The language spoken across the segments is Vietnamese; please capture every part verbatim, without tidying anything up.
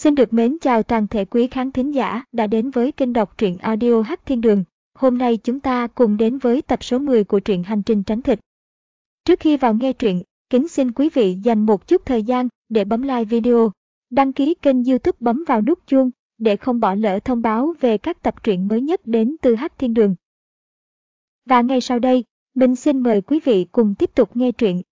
Xin được mến chào toàn thể quý khán thính giả đã đến với kênh đọc truyện audio Hắc Thiên Đường. Hôm nay chúng ta cùng đến với tập số mười của truyện Hành trình tránh thịt. Trước khi vào nghe truyện, kính xin quý vị dành một chút thời gian để bấm like video, đăng ký kênh YouTube, bấm vào nút chuông để không bỏ lỡ thông báo về các tập truyện mới nhất đến từ Hắc Thiên Đường. Và ngay sau đây, mình xin mời quý vị cùng tiếp tục nghe truyện.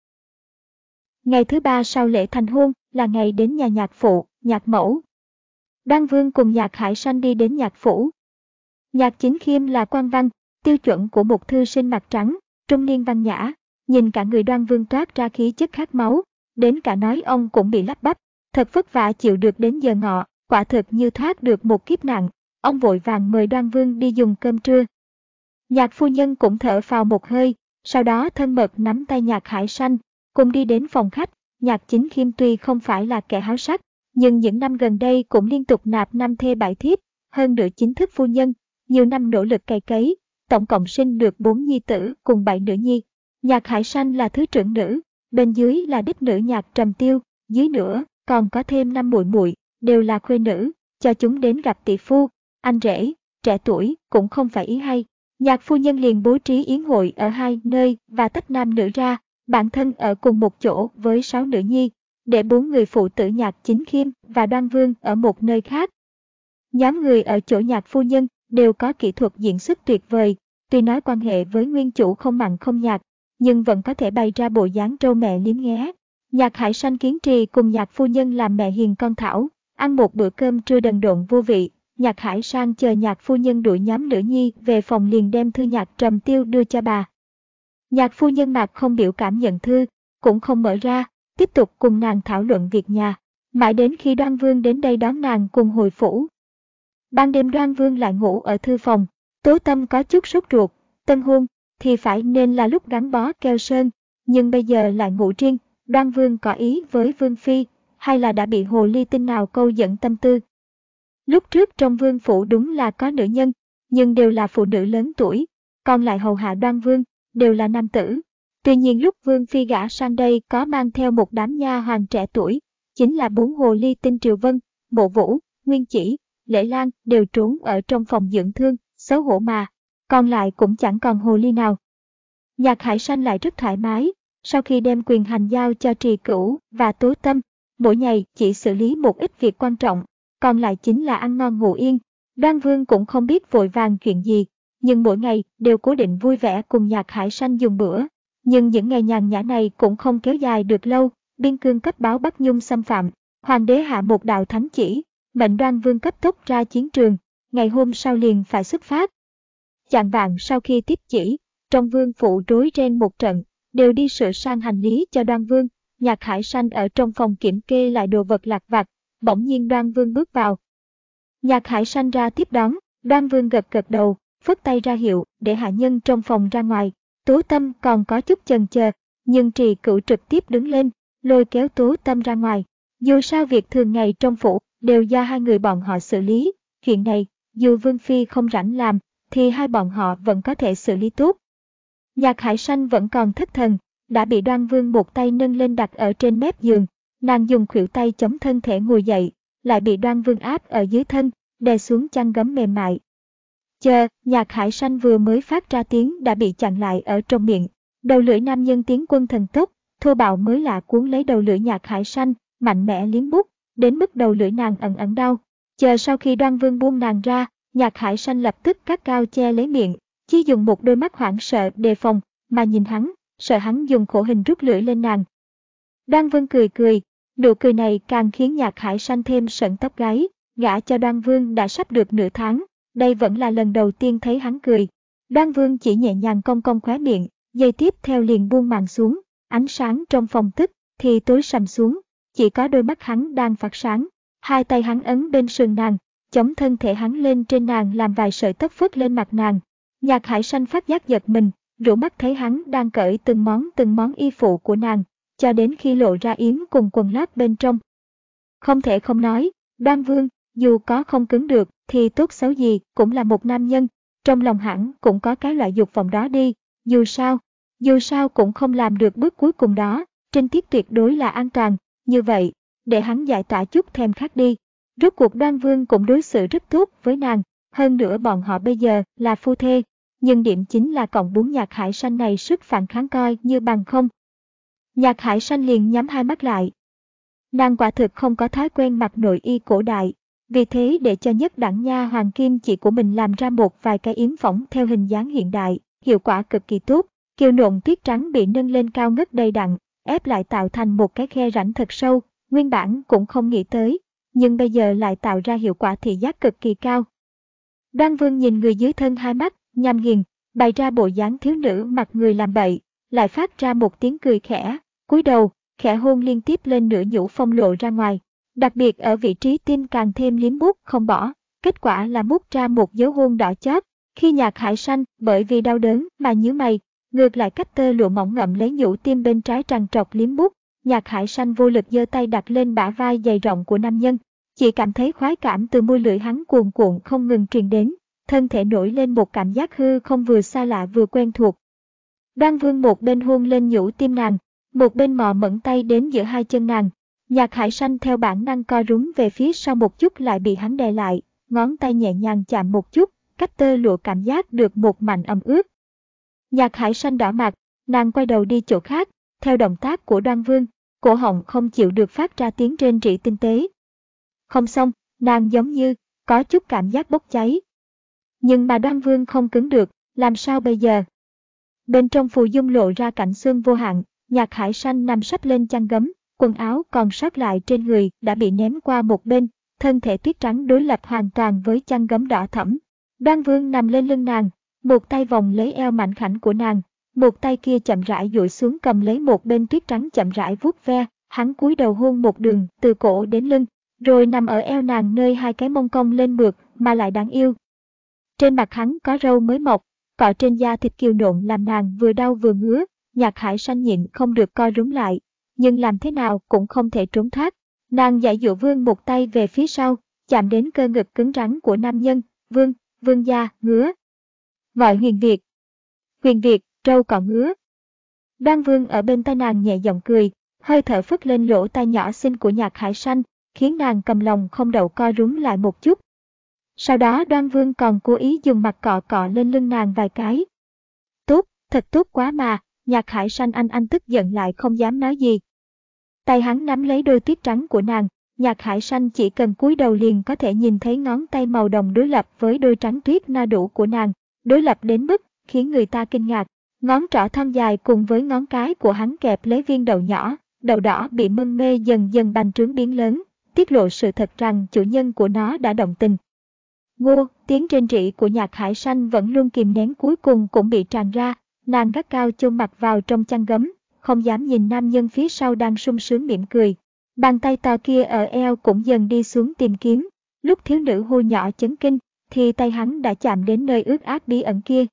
Ngày thứ ba sau lễ thành hôn là ngày đến nhà nhạc phụ, nhạc mẫu. Đoan Vương cùng Nhạc Hải Sanh đi đến nhạc phủ. Nhạc Chính Khiêm là quan văn, tiêu chuẩn của một thư sinh mặt trắng, trung niên văn nhã. Nhìn cả người Đoan Vương toát ra khí chất khát máu, đến cả nói ông cũng bị lắp bắp. Thật vất vả chịu được đến giờ ngọ, quả thực như thoát được một kiếp nạn. Ông vội vàng mời Đoan Vương đi dùng cơm trưa. Nhạc phu nhân cũng thở phào một hơi, sau đó thân mật nắm tay Nhạc Hải Sanh, cùng đi đến phòng khách. Nhạc Chính Khiêm tuy không phải là kẻ háo sắc, nhưng những năm gần đây cũng liên tục nạp năm thê bảy thiếp, hơn nữa chính thức phu nhân, nhiều năm nỗ lực cày cấy, tổng cộng sinh được bốn nhi tử cùng bảy nữ nhi. Nhạc Hải Sanh là thứ trưởng nữ, bên dưới là đích nữ Nhạc Trầm Tiêu, dưới nữa còn có thêm năm muội muội, đều là khuê nữ, cho chúng đến gặp tỷ phu, anh rể, trẻ tuổi cũng không phải ý hay. Nhạc phu nhân liền bố trí yến hội ở hai nơi và tách nam nữ ra, bản thân ở cùng một chỗ với sáu nữ nhi, để bốn người phụ tử Nhạc Chính Khiêm và Đoan Vương ở một nơi khác. Nhóm người ở chỗ Nhạc phu nhân đều có kỹ thuật diễn xuất tuyệt vời, tuy nói quan hệ với nguyên chủ không mặn không nhạt, nhưng vẫn có thể bày ra bộ dáng trâu mẹ liếm nghé. Nhạc Hải Sanh kiến trì cùng Nhạc phu nhân làm mẹ hiền con thảo, ăn một bữa cơm trưa đần độn vô vị. Nhạc Hải Sanh chờ Nhạc phu nhân đuổi nhóm nữ nhi về phòng liền đem thư Nhạc Trầm Tiêu đưa cho bà. Nhạc phu nhân mặt không biểu cảm nhận thư, cũng không mở ra, tiếp tục cùng nàng thảo luận việc nhà, mãi đến khi Đoan Vương đến đây đón nàng cùng hồi phủ. Ban đêm Đoan Vương lại ngủ ở thư phòng, Tố Tâm có chút sốt ruột, tân hôn thì phải nên là lúc gắn bó keo sơn, nhưng bây giờ lại ngủ riêng. Đoan Vương có ý với Vương Phi, hay là đã bị hồ ly tinh nào câu dẫn tâm tư. Lúc trước trong vương phủ đúng là có nữ nhân, nhưng đều là phụ nữ lớn tuổi, còn lại hầu hạ Đoan Vương đều là nam tử. Tuy nhiên lúc Vương Phi gả sang đây có mang theo một đám nha hoàn trẻ tuổi, chính là bốn hồ ly tinh Triều Vân, Mộ Vũ, Nguyên Chỉ, Lễ Lan đều trốn ở trong phòng dưỡng thương, xấu hổ mà, còn lại cũng chẳng còn hồ ly nào. Nhạc Hải Sanh lại rất thoải mái, sau khi đem quyền hành giao cho Trì Cửu và Tố Tâm, mỗi ngày chỉ xử lý một ít việc quan trọng, còn lại chính là ăn ngon ngủ yên. Đoan Vương cũng không biết vội vàng chuyện gì, nhưng mỗi ngày đều cố định vui vẻ cùng Nhạc Hải Sanh dùng bữa. Nhưng những ngày nhàn nhã này cũng không kéo dài được lâu, biên cương cấp báo Bắc Nhung xâm phạm, hoàng đế hạ một đạo thánh chỉ, mệnh Đoan Vương cấp tốc ra chiến trường, ngày hôm sau liền phải xuất phát. Chạng vạng sau khi tiếp chỉ, trong vương phủ rối ren một trận, đều đi sửa sang hành lý cho Đoan Vương. Nhạc Hải Sanh ở trong phòng kiểm kê lại đồ vật lặt vặt, bỗng nhiên Đoan Vương bước vào. Nhạc Hải Sanh ra tiếp đón, Đoan Vương gật gật đầu, phất tay ra hiệu để hạ nhân trong phòng ra ngoài. Tố Tâm còn có chút chần chờ, nhưng Trì Cửu trực tiếp đứng lên, lôi kéo Tố Tâm ra ngoài. Dù sao việc thường ngày trong phủ đều do hai người bọn họ xử lý, chuyện này dù Vương Phi không rảnh làm thì hai bọn họ vẫn có thể xử lý tốt. Nhạc Hải Sanh vẫn còn thất thần, đã bị Đoan Vương một tay nâng lên đặt ở trên mép giường, nàng dùng khuỷu tay chống thân thể ngồi dậy, lại bị Đoan Vương áp ở dưới thân, đè xuống chăn gấm mềm mại. Chờ, Nhạc Hải Sanh vừa mới phát ra tiếng đã bị chặn lại ở trong miệng. Đầu lưỡi nam nhân tiến quân thần tốc, thô bạo mới lạ cuốn lấy đầu lưỡi Nhạc Hải Sanh, mạnh mẽ liếm bút, đến mức đầu lưỡi nàng ẩn ẩn đau. Chờ sau khi Đoan Vương buông nàng ra, Nhạc Hải Sanh lập tức cắt cao che lấy miệng, chỉ dùng một đôi mắt hoảng sợ đề phòng, mà nhìn hắn, sợ hắn dùng khổ hình rút lưỡi lên nàng. Đoan Vương cười cười, nụ cười này càng khiến Nhạc Hải Sanh thêm sởn tóc gáy. Gả cho Đoan Vương đã sắp được nửa tháng, đây vẫn là lần đầu tiên thấy hắn cười. Đoan Vương chỉ nhẹ nhàng cong cong khóe miệng, giây tiếp theo liền buông màn xuống, ánh sáng trong phòng tức thì tối sầm xuống, chỉ có đôi mắt hắn đang phát sáng. Hai tay hắn ấn bên sườn nàng, chống thân thể hắn lên trên nàng làm vài sợi tóc phớt lên mặt nàng. Nhạc Hải Sanh phát giác giật mình, rũ mắt thấy hắn đang cởi từng món từng món y phụ của nàng, cho đến khi lộ ra yếm cùng quần lót bên trong. Không thể không nói, Đoan Vương dù có không cứng được thì tốt xấu gì cũng là một nam nhân, trong lòng hẳn cũng có cái loại dục vọng đó đi. Dù sao, dù sao cũng không làm được bước cuối cùng đó, trinh tiết tuyệt đối là an toàn. Như vậy, để hắn giải tỏa chút thèm khát đi. Rốt cuộc Đoan Vương cũng đối xử rất tốt với nàng, hơn nữa bọn họ bây giờ là phu thê. Nhưng điểm chính là cọng bún Nhạc Hải Sanh này sức phản kháng coi như bằng không. Nhạc Hải Sanh liền nhắm hai mắt lại. Nàng quả thực không có thói quen mặc nội y cổ đại, vì thế để cho nhất đẳng nha hoàng kim chỉ của mình làm ra một vài cái yếm phỏng theo hình dáng hiện đại, hiệu quả cực kỳ tốt. Kiều nộn tuyết trắng bị nâng lên cao ngất đầy đặn, ép lại tạo thành một cái khe rãnh thật sâu, nguyên bản cũng không nghĩ tới, nhưng bây giờ lại tạo ra hiệu quả thị giác cực kỳ cao. Đoan Vương nhìn người dưới thân hai mắt, nham nghiền, bày ra bộ dáng thiếu nữ mặt người làm bậy, lại phát ra một tiếng cười khẽ, cúi đầu, khẽ hôn liên tiếp lên nửa nhũ phong lộ ra ngoài. Đặc biệt ở vị trí tim càng thêm liếm bút không bỏ, kết quả là mút ra một dấu hôn đỏ chót. Khi Nhạc Hải Sanh bởi vì đau đớn mà nhíu mày, ngược lại cách tơ lụa mỏng ngậm lấy nhũ tim bên trái trằn trọc liếm bút. Nhạc Hải Sanh vô lực giơ tay đặt lên bả vai dày rộng của nam nhân, chỉ cảm thấy khoái cảm từ môi lưỡi hắn cuồn cuộn không ngừng truyền đến, thân thể nổi lên một cảm giác hư không vừa xa lạ vừa quen thuộc. Đoan Vương một bên hôn lên nhũ tim nàng, một bên mò mẫn tay đến giữa hai chân nàng. Nhạc Hải Sanh theo bản năng co rúm về phía sau một chút lại bị hắn đè lại, ngón tay nhẹ nhàng chạm một chút, cách tơ lụa cảm giác được một mảnh ẩm ướt. Nhạc Hải Sanh đỏ mặt, nàng quay đầu đi chỗ khác, theo động tác của Đoan Vương, cổ họng không chịu được phát ra tiếng rên rỉ tinh tế. Không xong, nàng giống như có chút cảm giác bốc cháy. Nhưng mà Đoan Vương không cứng được, làm sao bây giờ? Bên trong phù dung lộ ra cảnh xương vô hạn, Nhạc Hải Sanh nằm sấp lên chăn gấm, quần áo còn sót lại trên người đã bị ném qua một bên, thân thể tuyết trắng đối lập hoàn toàn với chăn gấm đỏ thẫm. Đoan Vương nằm lên lưng nàng, một tay vòng lấy eo mảnh khảnh của nàng, một tay kia chậm rãi duỗi xuống cầm lấy một bên tuyết trắng chậm rãi vuốt ve, hắn cúi đầu hôn một đường từ cổ đến lưng, rồi nằm ở eo nàng nơi hai cái mông cong lên mượt mà lại đáng yêu. Trên mặt hắn có râu mới mọc, cọ trên da thịt kiều nộn làm nàng vừa đau vừa ngứa. Nhạc Hải Sanh nhịn không được co rúm lại, nhưng làm thế nào cũng không thể trốn thoát. Nàng giãy giụa vươn một tay về phía sau, chạm đến cơ ngực cứng rắn của nam nhân. Vương, vương gia, ngứa. Gọi Huyền Việt. Huyền Việt, trâu còn ngứa. Đoan Vương ở bên tai nàng nhẹ giọng cười, hơi thở phất lên lỗ tai nhỏ xinh của Nhạc Hải Sanh, khiến nàng cầm lòng không đậu co rúm lại một chút. Sau đó Đoan Vương còn cố ý dùng mặt cọ cọ lên lưng nàng vài cái. Tốt, thật tốt quá mà. Nhạc Hải Sanh anh anh tức giận lại không dám nói gì. Tay hắn nắm lấy đôi tuyết trắng của nàng, Nhạc Hải Sanh chỉ cần cúi đầu liền có thể nhìn thấy ngón tay màu đồng đối lập với đôi trắng tuyết na đủ của nàng, đối lập đến mức khiến người ta kinh ngạc. Ngón trỏ thon dài cùng với ngón cái của hắn kẹp lấy viên đậu nhỏ, đậu đỏ bị mân mê dần dần bành trướng biến lớn, tiết lộ sự thật rằng chủ nhân của nó đã động tình. Ngô, tiếng rên rỉ của Nhạc Hải Sanh vẫn luôn kìm nén cuối cùng cũng bị tràn ra. Nàng gắt cao chôn mặt vào trong chăn gấm, không dám nhìn nam nhân phía sau đang sung sướng mỉm cười. Bàn tay to kia ở eo cũng dần đi xuống tìm kiếm. Lúc thiếu nữ hô nhỏ chấn kinh, thì tay hắn đã chạm đến nơi ướt át bí ẩn kia.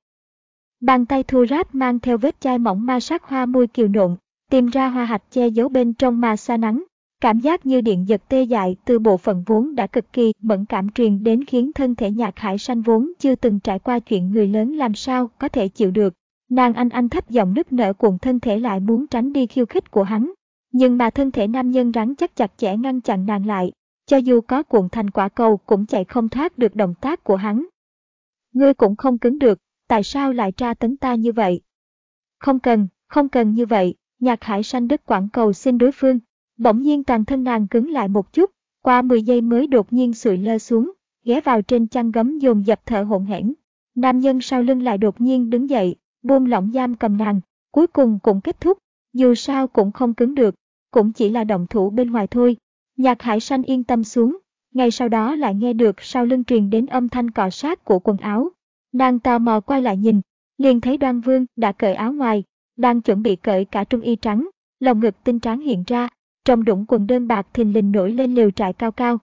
Bàn tay thô ráp mang theo vết chai mỏng ma sát hoa môi kiều nộn, tìm ra hoa hạch che giấu bên trong mà xa nắng. Cảm giác như điện giật tê dại từ bộ phận vốn đã cực kỳ mẫn cảm truyền đến khiến thân thể Nhạc Hải Sanh vốn chưa từng trải qua chuyện người lớn làm sao có thể chịu được. Nàng anh anh thấp giọng nức nở cuộn thân thể lại muốn tránh đi khiêu khích của hắn. Nhưng mà thân thể nam nhân rắn chắc chặt chẽ ngăn chặn nàng lại. Cho dù có cuộn thành quả cầu cũng chạy không thoát được động tác của hắn. Ngươi cũng không cứng được, tại sao lại tra tấn ta như vậy? Không cần, không cần như vậy. Nhạc Hải Sanh đứt quãng cầu xin đối phương. Bỗng nhiên toàn thân nàng cứng lại một chút. Qua mười giây mới đột nhiên sụi lơ xuống, ghé vào trên chăn gấm dồn dập thở hổn hển. Nam nhân sau lưng lại đột nhiên đứng dậy, buông lỏng giam cầm nàng, cuối cùng cũng kết thúc, dù sao cũng không cứng được, cũng chỉ là động thủ bên ngoài thôi. Nhạc Hải Sanh yên tâm xuống, ngay sau đó lại nghe được sau lưng truyền đến âm thanh cọ sát của quần áo. Nàng tò mò quay lại nhìn, liền thấy Đoan Vương đã cởi áo ngoài, đang chuẩn bị cởi cả trung y trắng, lồng ngực tinh trắng hiện ra, trong đũng quần đơn bạc thình lình nổi lên lều trại cao cao.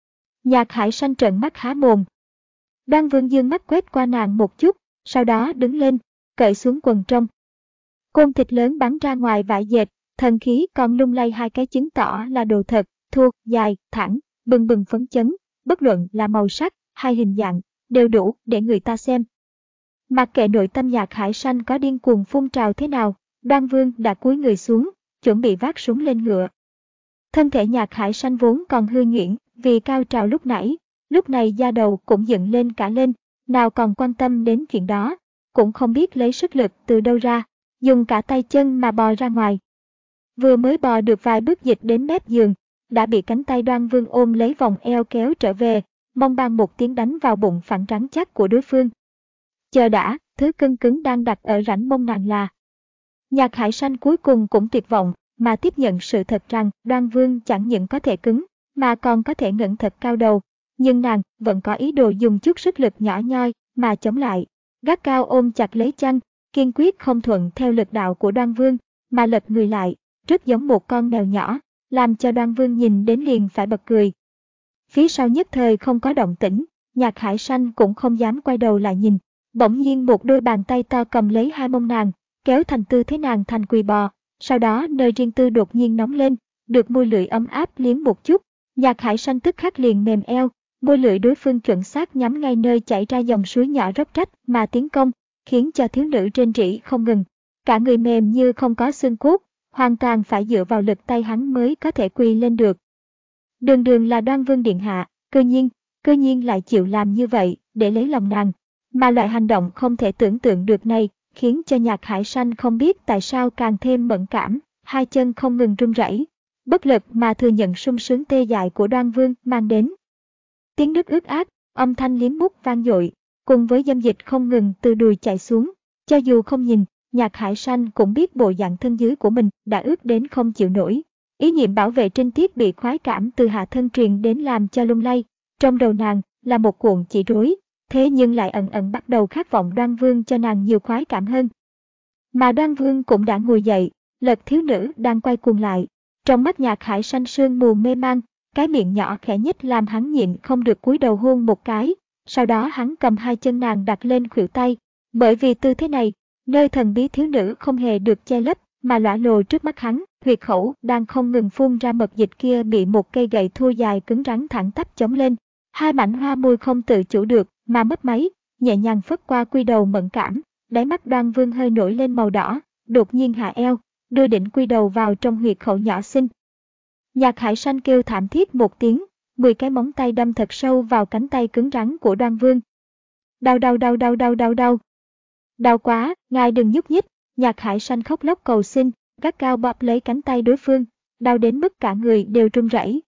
Nhạc Hải Sanh trợn mắt há mồm. Đoan Vương dương mắt quét qua nàng một chút, sau đó đứng lên, cởi xuống quần trong. Côn thịt lớn bắn ra ngoài vải dệt, thần khí còn lung lay hai cái chứng tỏ là đồ thật, thô, dài, thẳng, bừng bừng phấn chấn, bất luận là màu sắc hay hình dạng, đều đủ để người ta xem. Mặc kệ nội tâm Nhạc Hải Sanh có điên cuồng phun trào thế nào, Đoan Vương đã cúi người xuống, chuẩn bị vác súng lên ngựa. Thân thể Nhạc Hải Sanh vốn còn hư nhuyễn, vì cao trào lúc nãy, lúc này da đầu cũng dựng lên cả lên, nào còn quan tâm đến chuyện đó, cũng không biết lấy sức lực từ đâu ra, dùng cả tay chân mà bò ra ngoài. Vừa mới bò được vài bước dịch đến mép giường, đã bị cánh tay Đoan Vương ôm lấy vòng eo kéo trở về, mong bang một tiếng đánh vào bụng phẳng rắn chắc của đối phương. Chờ đã, thứ cưng cứng đang đặt ở rãnh mông nàng là. Nhạc Hải Sanh cuối cùng cũng tuyệt vọng, mà tiếp nhận sự thật rằng Đoan Vương chẳng những có thể cứng, mà còn có thể ngẩng thật cao đầu. Nhưng nàng vẫn có ý đồ dùng chút sức lực nhỏ nhoi mà chống lại, gắt cao ôm chặt lấy chăn, kiên quyết không thuận theo lực đạo của Đoan Vương, mà lật người lại, rất giống một con mèo nhỏ, làm cho Đoan Vương nhìn đến liền phải bật cười. Phía sau nhất thời không có động tĩnh, Nhạc Hải Sanh cũng không dám quay đầu lại nhìn. Bỗng nhiên một đôi bàn tay to cầm lấy hai mông nàng, kéo thành tư thế nàng thành quỳ bò, sau đó nơi riêng tư đột nhiên nóng lên, được môi lưỡi ấm áp liếm một chút, Nhạc Hải Sanh tức khắc liền mềm eo, môi lưỡi đối phương chuẩn xác nhắm ngay nơi chảy ra dòng suối nhỏ róc rách mà tiến công, khiến cho thiếu nữ rên rỉ không ngừng, cả người mềm như không có xương cốt, hoàn toàn phải dựa vào lực tay hắn mới có thể quỳ lên được. Đường đường là Đoan Vương điện hạ, cơ nhiên, cơ nhiên lại chịu làm như vậy để lấy lòng nàng. Mà loại hành động không thể tưởng tượng được này khiến cho Nhạc Hải Sanh không biết tại sao càng thêm mẫn cảm, hai chân không ngừng run rẩy, bất lực mà thừa nhận sung sướng tê dại của Đoan Vương mang đến. Tiếng nức ướt át, âm thanh liếm mút vang dội, cùng với dâm dịch không ngừng từ đùi chảy xuống, cho dù không nhìn, Nhạc Hải Sanh cũng biết bộ dạng thân dưới của mình đã ướt đến không chịu nổi. Ý niệm bảo vệ trinh tiết bị khoái cảm từ hạ thân truyền đến làm cho lung lay, trong đầu nàng là một cuộn chỉ rối. Thế nhưng lại ẩn ẩn bắt đầu khát vọng Đoan Vương cho nàng nhiều khoái cảm hơn. Mà Đoan Vương cũng đã ngồi dậy, lật thiếu nữ đang quay cuồng lại. Trong mắt Nhạc Hải Sanh sương mù mê man, cái miệng nhỏ khẽ nhếch làm hắn nhịn không được cúi đầu hôn một cái. Sau đó hắn cầm hai chân nàng đặt lên khuỷu tay. Bởi vì tư thế này, nơi thần bí thiếu nữ không hề được che lấp, mà lõa lồ trước mắt hắn, huyệt khẩu đang không ngừng phun ra mật dịch kia bị một cây gậy thô dài cứng rắn thẳng tắp chống lên. Hai mảnh hoa môi không tự chủ được mà mấp máy, nhẹ nhàng phất qua quy đầu mẫn cảm, đáy mắt Đoan Vương hơi nổi lên màu đỏ, đột nhiên hạ eo, đưa đỉnh quy đầu vào trong huyệt khẩu nhỏ xinh. Nhạc Hải Sanh kêu thảm thiết một tiếng, mười cái móng tay đâm thật sâu vào cánh tay cứng rắn của Đoan Vương. Đau đau đau đau đau đau đau. Đau quá, ngài đừng nhúc nhích, Nhạc Hải Sanh khóc lóc cầu xin, gắt gao bóp lấy cánh tay đối phương, đau đến mức cả người đều run rẩy.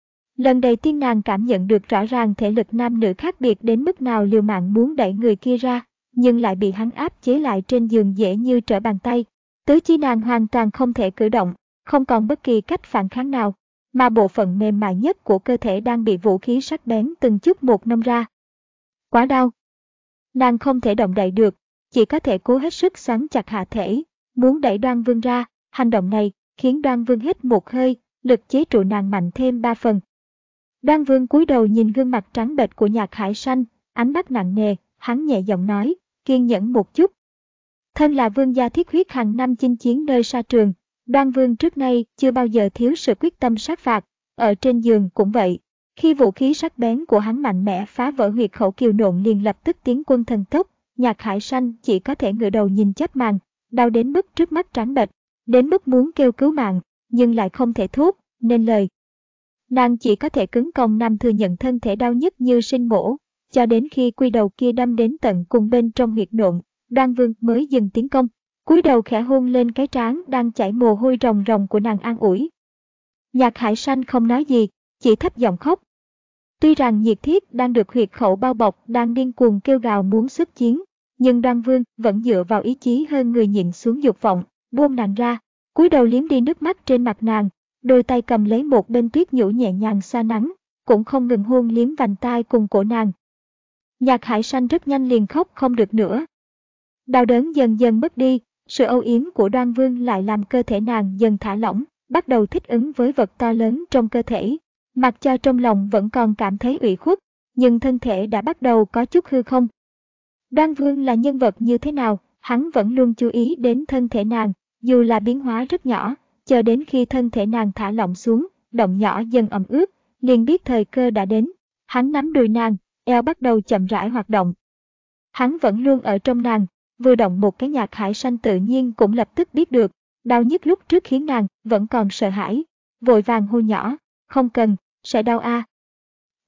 Lần đầu tiên nàng cảm nhận được rõ ràng thể lực nam nữ khác biệt đến mức nào, liều mạng muốn đẩy người kia ra, nhưng lại bị hắn áp chế lại trên giường dễ như trở bàn tay. Tứ chi nàng hoàn toàn không thể cử động, không còn bất kỳ cách phản kháng nào, mà bộ phận mềm mại nhất của cơ thể đang bị vũ khí sắc bén từng chút một nông ra. Quá đau. Nàng không thể động đậy được, chỉ có thể cố hết sức xoắn chặt hạ thể, muốn đẩy Đoan Vương ra. Hành động này khiến Đoan Vương hít một hơi, lực chế trụ nàng mạnh thêm ba phần. Đoan Vương cúi đầu nhìn gương mặt trắng bệch của Nhạc Hải Sanh, ánh mắt nặng nề, hắn nhẹ giọng nói, kiên nhẫn một chút. Thân là vương gia thiết huyết hàng năm chinh chiến nơi sa trường, Đoan Vương trước nay chưa bao giờ thiếu sự quyết tâm sát phạt, ở trên giường cũng vậy. Khi vũ khí sắc bén của hắn mạnh mẽ phá vỡ huyệt khẩu kiều nộn liền lập tức tiến quân thần tốc, Nhạc Hải Sanh chỉ có thể ngửa đầu nhìn chớp màn, đau đến mức trước mắt trắng bệch, đến mức muốn kêu cứu mạng, nhưng lại không thể thốt nên lời. Nàng chỉ có thể cứng còng nằm thừa nhận thân thể đau nhức như sinh mổ, cho đến khi quy đầu kia đâm đến tận cùng bên trong huyệt nộn, Đoan Vương mới dừng tiến công, cúi đầu khẽ hôn lên cái trán đang chảy mồ hôi ròng ròng của nàng an ủi. Nhạc Hải Sanh không nói gì, chỉ thấp giọng khóc. Tuy rằng nhiệt thiết đang được huyệt khẩu bao bọc đang điên cuồng kêu gào muốn xuất chiến, nhưng Đoan Vương vẫn dựa vào ý chí hơn người nhịn xuống dục vọng, buông nàng ra, cúi đầu liếm đi nước mắt trên mặt nàng, đôi tay cầm lấy một bên tuyết nhũ nhẹ nhàng xoa nắng, cũng không ngừng hôn liếm vành tai cùng cổ nàng. Nhạc Hải Sanh rất nhanh liền khóc không được nữa. Đau đớn dần dần mất đi, sự âu yếm của Đoan Vương lại làm cơ thể nàng dần thả lỏng, bắt đầu thích ứng với vật to lớn trong cơ thể. Mặc cho trong lòng vẫn còn cảm thấy ủy khuất, nhưng thân thể đã bắt đầu có chút hư không. Đoan Vương là nhân vật như thế nào, hắn vẫn luôn chú ý đến thân thể nàng, dù là biến hóa rất nhỏ, chờ đến khi thân thể nàng thả lỏng xuống, động nhỏ dần ẩm ướt, liền biết thời cơ đã đến. Hắn nắm đùi nàng, eo bắt đầu chậm rãi hoạt động. Hắn vẫn luôn ở trong nàng, vừa động một cái Nhạc Hải Sanh tự nhiên cũng lập tức biết được, đau nhức lúc trước khiến nàng vẫn còn sợ hãi, vội vàng hô nhỏ, không cần, sẽ đau a.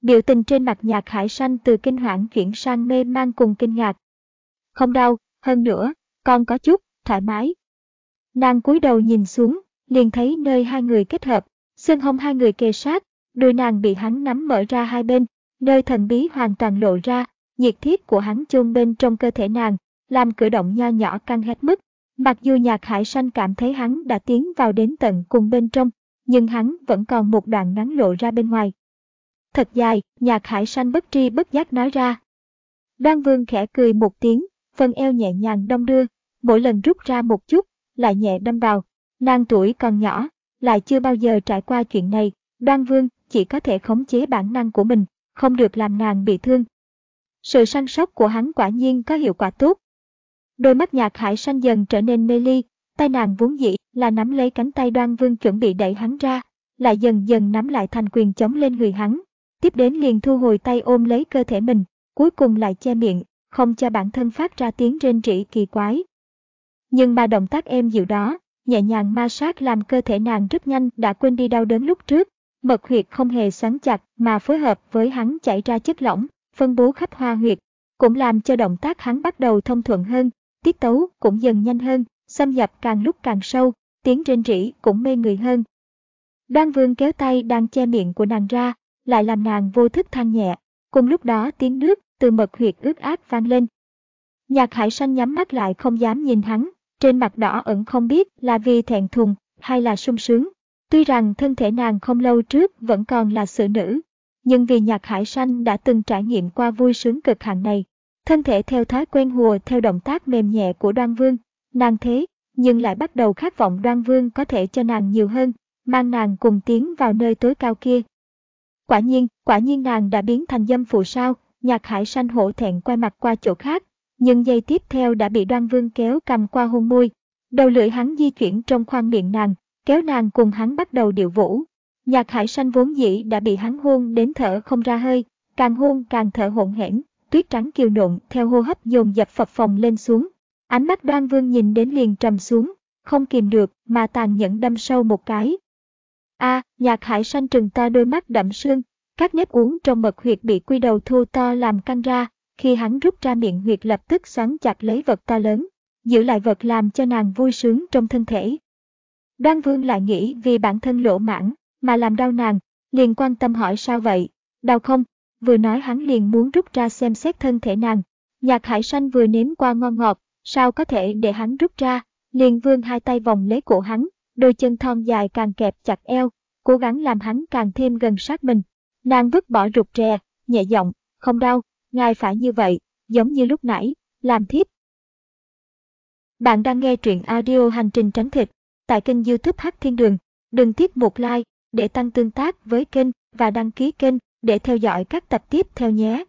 Biểu tình trên mặt Nhạc Hải Sanh từ kinh hoảng chuyển sang mê man cùng kinh ngạc. Không đau, hơn nữa, còn có chút thoải mái. Nàng cúi đầu nhìn xuống, liền thấy nơi hai người kết hợp, xương hông hai người kề sát, đùi nàng bị hắn nắm mở ra hai bên, nơi thần bí hoàn toàn lộ ra, nhiệt thiết của hắn chôn bên trong cơ thể nàng, làm cử động nho nhỏ căng hết mức. Mặc dù Nhạc Hải Sanh cảm thấy hắn đã tiến vào đến tận cùng bên trong, nhưng hắn vẫn còn một đoạn ngắn lộ ra bên ngoài. Thật dài, Nhạc Hải Sanh bất tri bất giác nói ra. Đoan Vương khẽ cười một tiếng, phần eo nhẹ nhàng đong đưa, mỗi lần rút ra một chút, lại nhẹ đâm vào. Nàng tuổi còn nhỏ, lại chưa bao giờ trải qua chuyện này, Đoan Vương chỉ có thể khống chế bản năng của mình, không được làm nàng bị thương. Sự săn sóc của hắn quả nhiên có hiệu quả tốt. Đôi mắt Nhạc Hải Sanh dần trở nên mê ly, tay nàng vốn dĩ là nắm lấy cánh tay Đoan Vương chuẩn bị đẩy hắn ra, lại dần dần nắm lại thành quyền chống lên người hắn. Tiếp đến liền thu hồi tay ôm lấy cơ thể mình, cuối cùng lại che miệng, không cho bản thân phát ra tiếng rên rỉ kỳ quái. Nhưng mà động tác êm dịu đó, nhẹ nhàng ma sát làm cơ thể nàng rất nhanh đã quên đi đau đớn lúc trước. Mật huyệt không hề xoắn chặt mà phối hợp với hắn chảy ra chất lỏng, phân bố khắp hoa huyệt, cũng làm cho động tác hắn bắt đầu thông thuận hơn, tiết tấu cũng dần nhanh hơn, xâm nhập càng lúc càng sâu, tiếng rên rỉ cũng mê người hơn. Đoan Vương kéo tay đang che miệng của nàng ra, lại làm nàng vô thức than nhẹ, cùng lúc đó tiếng nước từ mật huyệt ướt át vang lên. Nhạc Hải Sanh nhắm mắt lại không dám nhìn hắn, trên mặt đỏ ửng không biết là vì thẹn thùng hay là sung sướng. Tuy rằng thân thể nàng không lâu trước vẫn còn là xử nữ, nhưng vì Nhạc Hải Sanh đã từng trải nghiệm qua vui sướng cực hạn này, thân thể theo thói quen hùa theo động tác mềm nhẹ của Đoan Vương, nàng thế nhưng lại bắt đầu khát vọng Đoan Vương có thể cho nàng nhiều hơn, mang nàng cùng tiến vào nơi tối cao kia. Quả nhiên, quả nhiên nàng đã biến thành dâm phụ sao? Nhạc Hải Sanh hổ thẹn quay mặt qua chỗ khác, nhưng giây tiếp theo đã bị Đoan Vương kéo cầm qua hôn môi, đầu lưỡi hắn di chuyển trong khoang miệng nàng, kéo nàng cùng hắn bắt đầu điệu vũ. Nhạc Hải Sanh vốn dĩ đã bị hắn hôn đến thở không ra hơi, càng hôn càng thở hổn hển, tuyết trắng kiều nộn theo hô hấp dồn dập phập phồng lên xuống. Ánh mắt Đoan Vương nhìn đến liền trầm xuống, không kìm được mà tàn nhẫn đâm sâu một cái. A, à, Nhạc Hải Sanh trừng to đôi mắt đẫm sương, các nếp uốn trong mật huyệt bị quy đầu thu to làm căng ra, khi hắn rút ra miệng huyệt lập tức xoắn chặt lấy vật to lớn, giữ lại vật làm cho nàng vui sướng trong thân thể. Đoan Vương lại nghĩ vì bản thân lỗ mãng mà làm đau nàng, liền quan tâm hỏi sao vậy, đau không? Vừa nói hắn liền muốn rút ra xem xét thân thể nàng. Nhạc Hải Sanh vừa nếm qua ngon ngọt, sao có thể để hắn rút ra, liền vươn hai tay vòng lấy cổ hắn, đôi chân thon dài càng kẹp chặt eo, cố gắng làm hắn càng thêm gần sát mình. Nàng vứt bỏ rụt rè, nhẹ giọng, không đau, ngài phải như vậy, giống như lúc nãy, làm thiếp. Bạn đang nghe truyện audio Hành trình tránh thịt tại kênh YouTube Hắc Thiên Đường. Đừng tiếc một like để tăng tương tác với kênh và đăng ký kênh để theo dõi các tập tiếp theo nhé.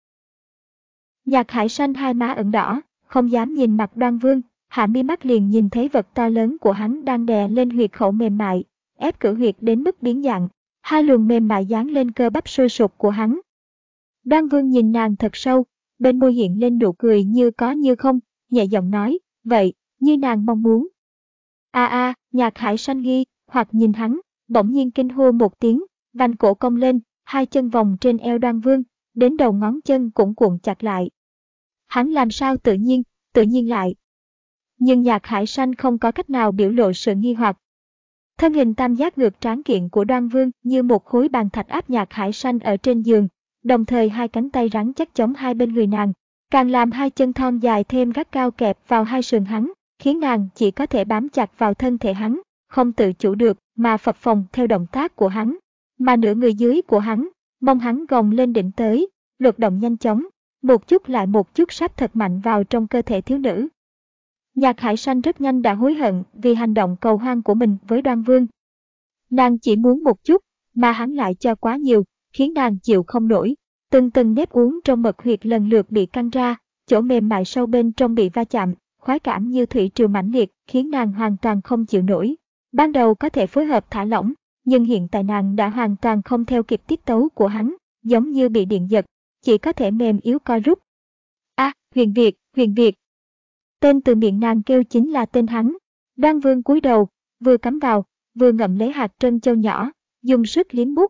Nhạc Hải Sanh hai má ửng đỏ, không dám nhìn mặt Đoan Vương, hạ mi mắt liền nhìn thấy vật to lớn của hắn đang đè lên huyệt khẩu mềm mại, ép cử huyệt đến mức biến dạng, hai luồng mềm mại dán lên cơ bắp sôi sục của hắn. Đoan Vương nhìn nàng thật sâu, bên môi hiện lên nụ cười như có như không, nhẹ giọng nói, vậy, như nàng mong muốn. A a, à, Nhạc Hải Sanh nghi, hoặc nhìn hắn, bỗng nhiên kinh hô một tiếng, vành cổ cong lên, hai chân vòng trên eo Đoan Vương, đến đầu ngón chân cũng cuộn chặt lại. Hắn làm sao tự nhiên, tự nhiên lại. Nhưng Nhạc Hải Sanh không có cách nào biểu lộ sự nghi hoặc. Thân hình tam giác ngược tráng kiện của Đoan Vương như một khối bàn thạch áp Nhạc Hải Sanh ở trên giường, đồng thời hai cánh tay rắn chắc chống hai bên người nàng, càng làm hai chân thon dài thêm gắt cao kẹp vào hai sườn hắn, khiến nàng chỉ có thể bám chặt vào thân thể hắn, không tự chủ được mà phập phồng theo động tác của hắn. Mà nửa người dưới của hắn, mông hắn gồng lên đỉnh tới, luật động nhanh chóng, một chút lại một chút sáp thật mạnh vào trong cơ thể thiếu nữ. Nhạc Hải Sanh rất nhanh đã hối hận vì hành động cầu hoang của mình với Đoan Vương. Nàng chỉ muốn một chút, mà hắn lại cho quá nhiều, khiến nàng chịu không nổi. Từng từng nếp uốn trong mật huyệt lần lượt bị căng ra, chỗ mềm mại sâu bên trong bị va chạm, khoái cảm như thủy triều mãnh liệt khiến nàng hoàn toàn không chịu nổi. Ban đầu có thể phối hợp thả lỏng, nhưng hiện tại nàng đã hoàn toàn không theo kịp tiết tấu của hắn, giống như bị điện giật, chỉ có thể mềm yếu co rút. A, à, Huyền Việt, Huyền Việt. Tên từ miệng nàng kêu chính là tên hắn. Đoan Vương cúi đầu, vừa cắm vào, vừa ngậm lấy hạt trân châu nhỏ, dùng sức liếm bút,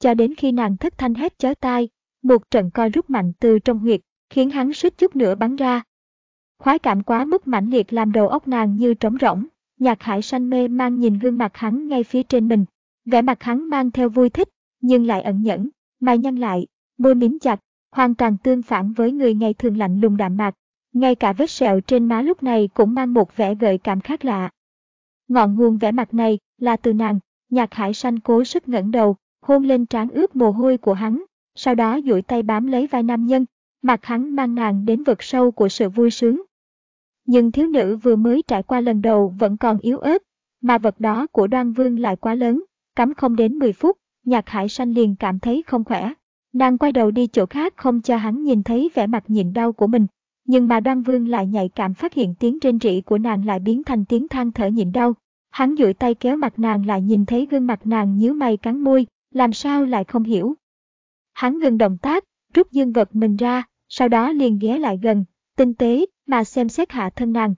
cho đến khi nàng thất thanh hét chói tai, một trận co rút mạnh từ trong huyệt, khiến hắn suýt chút nữa bắn ra. Khoái cảm quá mức mãnh liệt làm đầu óc nàng như trống rỗng, Nhạc Hải Sanh mê man nhìn gương mặt hắn ngay phía trên mình, vẻ mặt hắn mang theo vui thích, nhưng lại ẩn nhẫn, mày nhăn lại, môi mím chặt, hoàn toàn tương phản với người ngày thường lạnh lùng đạm mạc. Ngay cả vết sẹo trên má lúc này cũng mang một vẻ gợi cảm khác lạ. Ngọn nguồn vẻ mặt này là từ nàng. Nhạc Hải Sanh cố sức ngẩng đầu, hôn lên trán ướt mồ hôi của hắn, sau đó duỗi tay bám lấy vai nam nhân, mặt hắn mang nàng đến vực sâu của sự vui sướng. Nhưng thiếu nữ vừa mới trải qua lần đầu vẫn còn yếu ớt, mà vật đó của Đoan Vương lại quá lớn, cắm không đến mười phút, Nhạc Hải Sanh liền cảm thấy không khỏe. Nàng quay đầu đi chỗ khác không cho hắn nhìn thấy vẻ mặt nhịn đau của mình, nhưng mà Đoan Vương lại nhạy cảm phát hiện tiếng rên rỉ của nàng lại biến thành tiếng than thở nhịn đau. Hắn duỗi tay kéo mặt nàng lại nhìn thấy gương mặt nàng nhíu mày cắn môi, làm sao lại không hiểu. Hắn ngừng động tác, rút dương vật mình ra, sau đó liền ghé lại gần, tinh tế mà xem xét hạ thân nàng.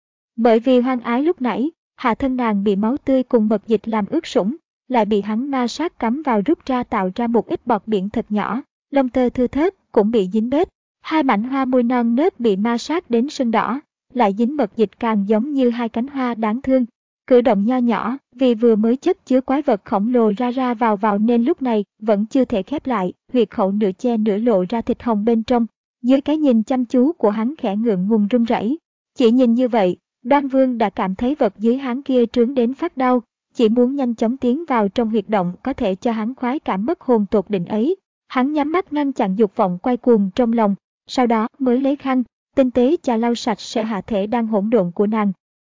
Bởi vì hoang ái lúc nãy, hạ thân nàng bị máu tươi cùng mật dịch làm ướt sũng, lại bị hắn ma sát cắm vào rút ra tạo ra một ít bọt biển thật nhỏ, lông tơ thưa thớt cũng bị dính bết, hai mảnh hoa môi non nớt bị ma sát đến sưng đỏ, lại dính mật dịch càng giống như hai cánh hoa đáng thương. Cử động nho nhỏ, vì vừa mới chất chứa quái vật khổng lồ ra ra vào vào nên lúc này vẫn chưa thể khép lại, huyệt khẩu nửa che nửa lộ ra thịt hồng bên trong. Dưới cái nhìn chăm chú của hắn khẽ ngượng ngùng run rẩy. Chỉ nhìn như vậy, Đoan Vương đã cảm thấy vật dưới hắn kia trướng đến phát đau, chỉ muốn nhanh chóng tiến vào trong huyệt động có thể cho hắn khoái cảm mất hồn tột đỉnh ấy. Hắn nhắm mắt ngăn chặn dục vọng quay cuồng trong lòng, sau đó mới lấy khăn, tinh tế chà lau sạch sẽ hạ thể đang hỗn độn của nàng.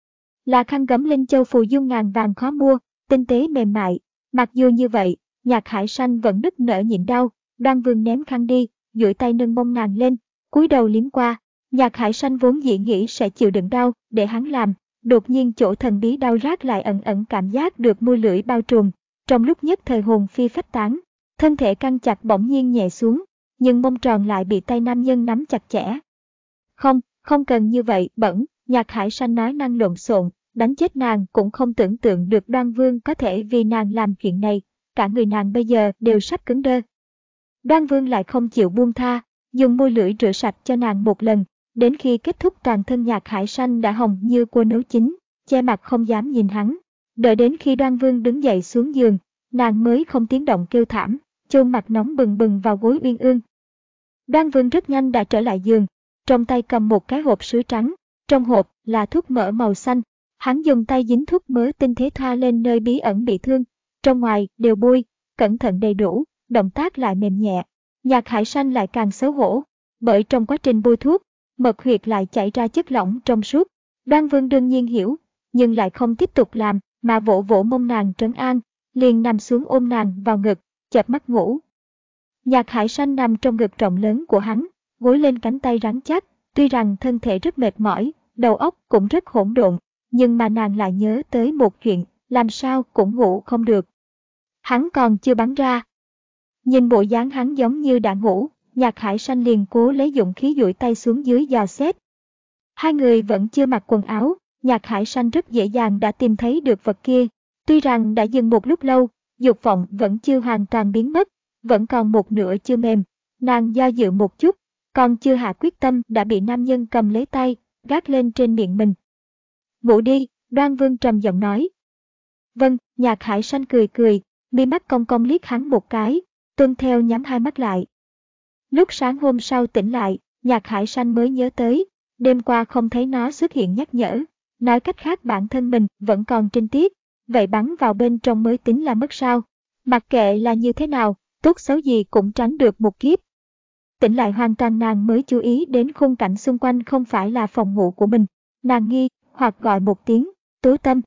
Là khăn gấm linh châu phù dung ngàn vàng khó mua, tinh tế mềm mại. Mặc dù như vậy, Nhạc Hải Sanh vẫn nức nở nhịn đau. Đoan Vương ném khăn đi, duỗi tay nâng mông nàng lên, cúi đầu liếm qua. Nhạc Hải Sanh vốn dĩ nghĩ sẽ chịu đựng đau để hắn làm, đột nhiên chỗ thần bí đau rát lại ẩn ẩn cảm giác được môi lưỡi bao trùm. Trong lúc nhất thời hồn phi phách tán, thân thể căng chặt bỗng nhiên nhẹ xuống, nhưng mông tròn lại bị tay nam nhân nắm chặt chẽ. Không, không cần như vậy, bẩn. Nhạc Hải Sanh nói năng lộn xộn, đánh chết nàng cũng không tưởng tượng được Đoan Vương có thể vì nàng làm chuyện này, cả người nàng bây giờ đều sắp cứng đơ. Đoan Vương lại không chịu buông tha, dùng môi lưỡi rửa sạch cho nàng một lần, đến khi kết thúc toàn thân Nhạc Hải Sanh đã hồng như cua nấu chín, che mặt không dám nhìn hắn. Đợi đến khi Đoan Vương đứng dậy xuống giường, nàng mới không tiếng động kêu thảm, chôn mặt nóng bừng bừng vào gối uyên ương. Đoan Vương rất nhanh đã trở lại giường, trong tay cầm một cái hộp sứ trắng, trong hộp là thuốc mỡ màu xanh. Hắn dùng tay dính thuốc mỡ tinh thế thoa lên nơi bí ẩn bị thương, trong ngoài đều bôi, cẩn thận đầy đủ, động tác lại mềm nhẹ. Nhạc Hải Sanh lại càng xấu hổ, bởi trong quá trình bôi thuốc, mật huyệt lại chảy ra chất lỏng trong suốt. Đoan Vương đương nhiên hiểu, nhưng lại không tiếp tục làm, mà vỗ vỗ mông nàng trấn an, liền nằm xuống ôm nàng vào ngực, chợp mắt ngủ. Nhạc Hải Sanh nằm trong ngực rộng lớn của hắn, gối lên cánh tay rắn chắc, tuy rằng thân thể rất mệt mỏi, đầu óc cũng rất hỗn độn, nhưng mà nàng lại nhớ tới một chuyện, làm sao cũng ngủ không được. Hắn còn chưa bắn ra. Nhìn bộ dáng hắn giống như đã ngủ, Nhạc Hải Sanh liền cố lấy dũng khí duỗi tay xuống dưới dò xét. Hai người vẫn chưa mặc quần áo, Nhạc Hải Sanh rất dễ dàng đã tìm thấy được vật kia. Tuy rằng đã dừng một lúc lâu, dục vọng vẫn chưa hoàn toàn biến mất, vẫn còn một nửa chưa mềm. Nàng do dự một chút, còn chưa hạ quyết tâm đã bị nam nhân cầm lấy tay, gác lên trên miệng mình. Ngủ đi, Đoan Vương trầm giọng nói. Vâng, Nhạc Hải Sanh cười cười, mi mắt cong cong liếc hắn một cái, tuân theo nhắm hai mắt lại. Lúc sáng hôm sau tỉnh lại, Nhạc Hải Sanh mới nhớ tới, đêm qua không thấy nó xuất hiện nhắc nhở, nói cách khác bản thân mình vẫn còn trinh tiết, vậy bắn vào bên trong mới tính là mất sao. Mặc kệ là như thế nào, tốt xấu gì cũng tránh được một kiếp. Tỉnh lại hoàn toàn nàng mới chú ý đến khung cảnh xung quanh không phải là phòng ngủ của mình, nàng nghi hoặc gọi một tiếng, Tố Tâm.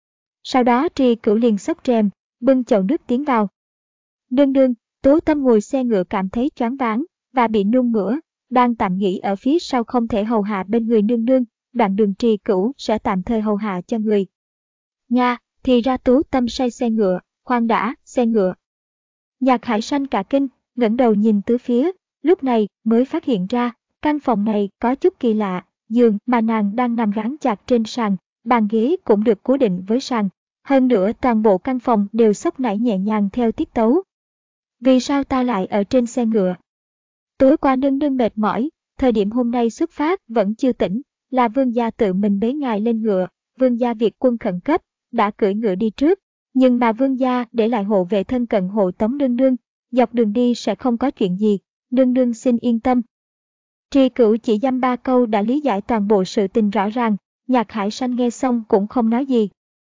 Sau đó Trì Cửu liền xốc rèm, bưng chậu nước tiến vào. Đương đương, Tố Tâm ngồi xe ngựa cảm thấy choáng váng và bị nôn mửa, đang tạm nghỉ ở phía sau không thể hầu hạ bên người nương nương, đoạn đường Trì Cửu sẽ tạm thời hầu hạ cho người. Nga, thì ra Tố Tâm say xe ngựa, khoan đã, xe ngựa. Nhạc Hải Sanh cả kinh, ngẩng đầu nhìn tứ phía, lúc này mới phát hiện ra, căn phòng này có chút kỳ lạ, giường mà nàng đang nằm gắn chặt trên sàn, bàn ghế cũng được cố định với sàn. Hơn nữa toàn bộ căn phòng đều xốc nảy nhẹ nhàng theo tiết tấu. Vì sao ta lại ở trên xe ngựa? Tối qua nương nương mệt mỏi, thời điểm hôm nay xuất phát vẫn chưa tỉnh, là vương gia tự mình bế ngài lên ngựa. Vương gia việc quân khẩn cấp, đã cưỡi ngựa đi trước, nhưng mà vương gia để lại hộ vệ thân cận hộ tống nương nương, dọc đường đi sẽ không có chuyện gì, nương nương xin yên tâm. Tri Cửu chỉ dăm ba câu đã lý giải toàn bộ sự tình rõ ràng, Nhạc Hải Sanh nghe xong cũng không nói gì.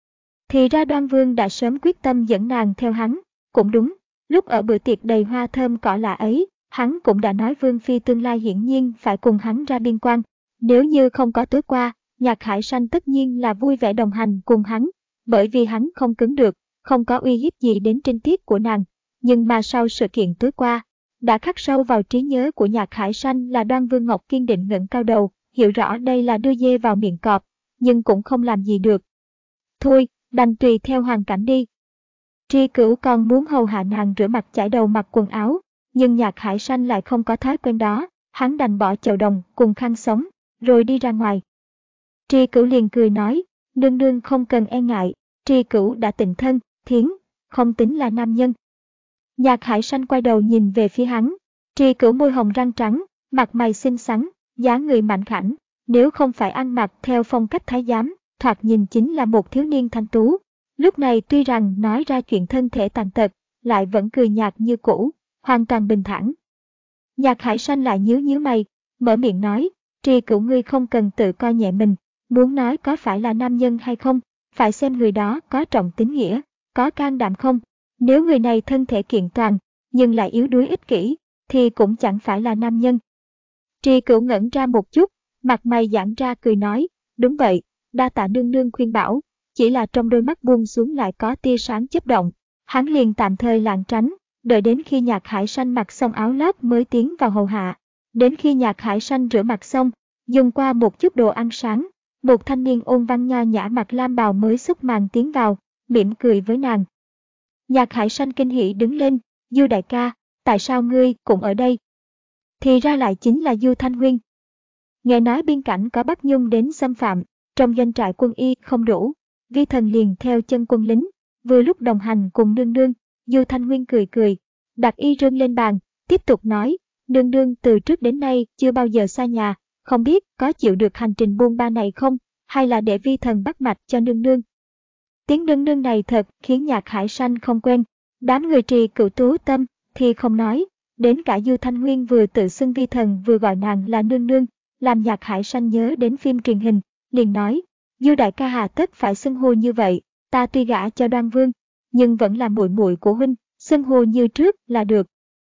Thì ra Đoan Vương đã sớm quyết tâm dẫn nàng theo hắn, cũng đúng, lúc ở bữa tiệc đầy hoa thơm cỏ lạ ấy, hắn cũng đã nói Vương Phi tương lai hiển nhiên phải cùng hắn ra biên quan. Nếu như không có tối qua, Nhạc Hải Sanh tất nhiên là vui vẻ đồng hành cùng hắn, bởi vì hắn không cứng được, không có uy hiếp gì đến trinh tiết của nàng. Nhưng mà sau sự kiện tối qua, đã khắc sâu vào trí nhớ của Nhạc Hải Sanh là Đoan Vương Ngọc kiên định ngẩng cao đầu, hiểu rõ đây là đưa dê vào miệng cọp, nhưng cũng không làm gì được. Thôi, đành tùy theo hoàn cảnh đi. Tri Cửu còn muốn hầu hạ nàng rửa mặt chải đầu mặc quần áo, nhưng Nhạc Hải Sanh lại không có thói quen đó, hắn đành bỏ chậu đồng cùng khăn sống, rồi đi ra ngoài. Tri Cửu liền cười nói, nương nương không cần e ngại, Tri Cửu đã tịnh thân, thiến, không tính là nam nhân. Nhạc Hải Sanh quay đầu nhìn về phía hắn, Tri Cửu môi hồng răng trắng, mặt mày xinh xắn, dáng người mạnh khảnh, nếu không phải ăn mặc theo phong cách thái giám, thoạt nhìn chính là một thiếu niên thanh tú. Lúc này tuy rằng nói ra chuyện thân thể tàn tật, lại vẫn cười nhạt như cũ, hoàn toàn bình thản. Nhạc Hải Sanh lại nhíu nhíu mày, mở miệng nói, Tri Cửu ngươi không cần tự coi nhẹ mình, muốn nói có phải là nam nhân hay không, phải xem người đó có trọng tín nghĩa, có can đảm không. Nếu người này thân thể kiện toàn, nhưng lại yếu đuối ích kỷ, thì cũng chẳng phải là nam nhân. Tri Cửu ngẩn ra một chút, mặt mày giãn ra cười nói, đúng vậy, đa tạ nương nương khuyên bảo, chỉ là trong đôi mắt buông xuống lại có tia sáng chớp động. Hắn liền tạm thời lảng tránh, đợi đến khi Nhạc Hải Sanh mặc xong áo lót mới tiến vào hầu hạ. Đến khi Nhạc Hải Sanh rửa mặt xong, dùng qua một chút đồ ăn sáng, một thanh niên ôn văn nho nhã mặc lam bào mới xúc màn tiến vào, mỉm cười với nàng. Nhạc Hải Sanh kinh hỉ đứng lên, Du đại ca, tại sao ngươi cũng ở đây? Thì ra lại chính là Du Thanh Huynh. Nghe nói biên cảnh có Bắc Nhung đến xâm phạm, trong doanh trại quân y không đủ, vi thần liền theo chân quân lính, vừa lúc đồng hành cùng nương nương. Du Thanh Huynh cười cười, đặt y rương lên bàn, tiếp tục nói, nương nương từ trước đến nay chưa bao giờ xa nhà, không biết có chịu được hành trình buôn ba này không, hay là để vi thần bắt mạch cho nương nương. Tiếng nương nương này thật khiến Nhạc Hải Sanh không quen, đám người Trì Cửu tú tâm thì không nói, đến cả Du Thanh Huynh vừa tự xưng vi thần vừa gọi nàng là nương nương, làm Nhạc Hải Sanh nhớ đến phim truyền hình, liền nói, Du đại ca hà tất phải xưng hô như vậy, ta tuy gả cho Đoan Vương, nhưng vẫn là muội muội của huynh, xưng hô như trước là được.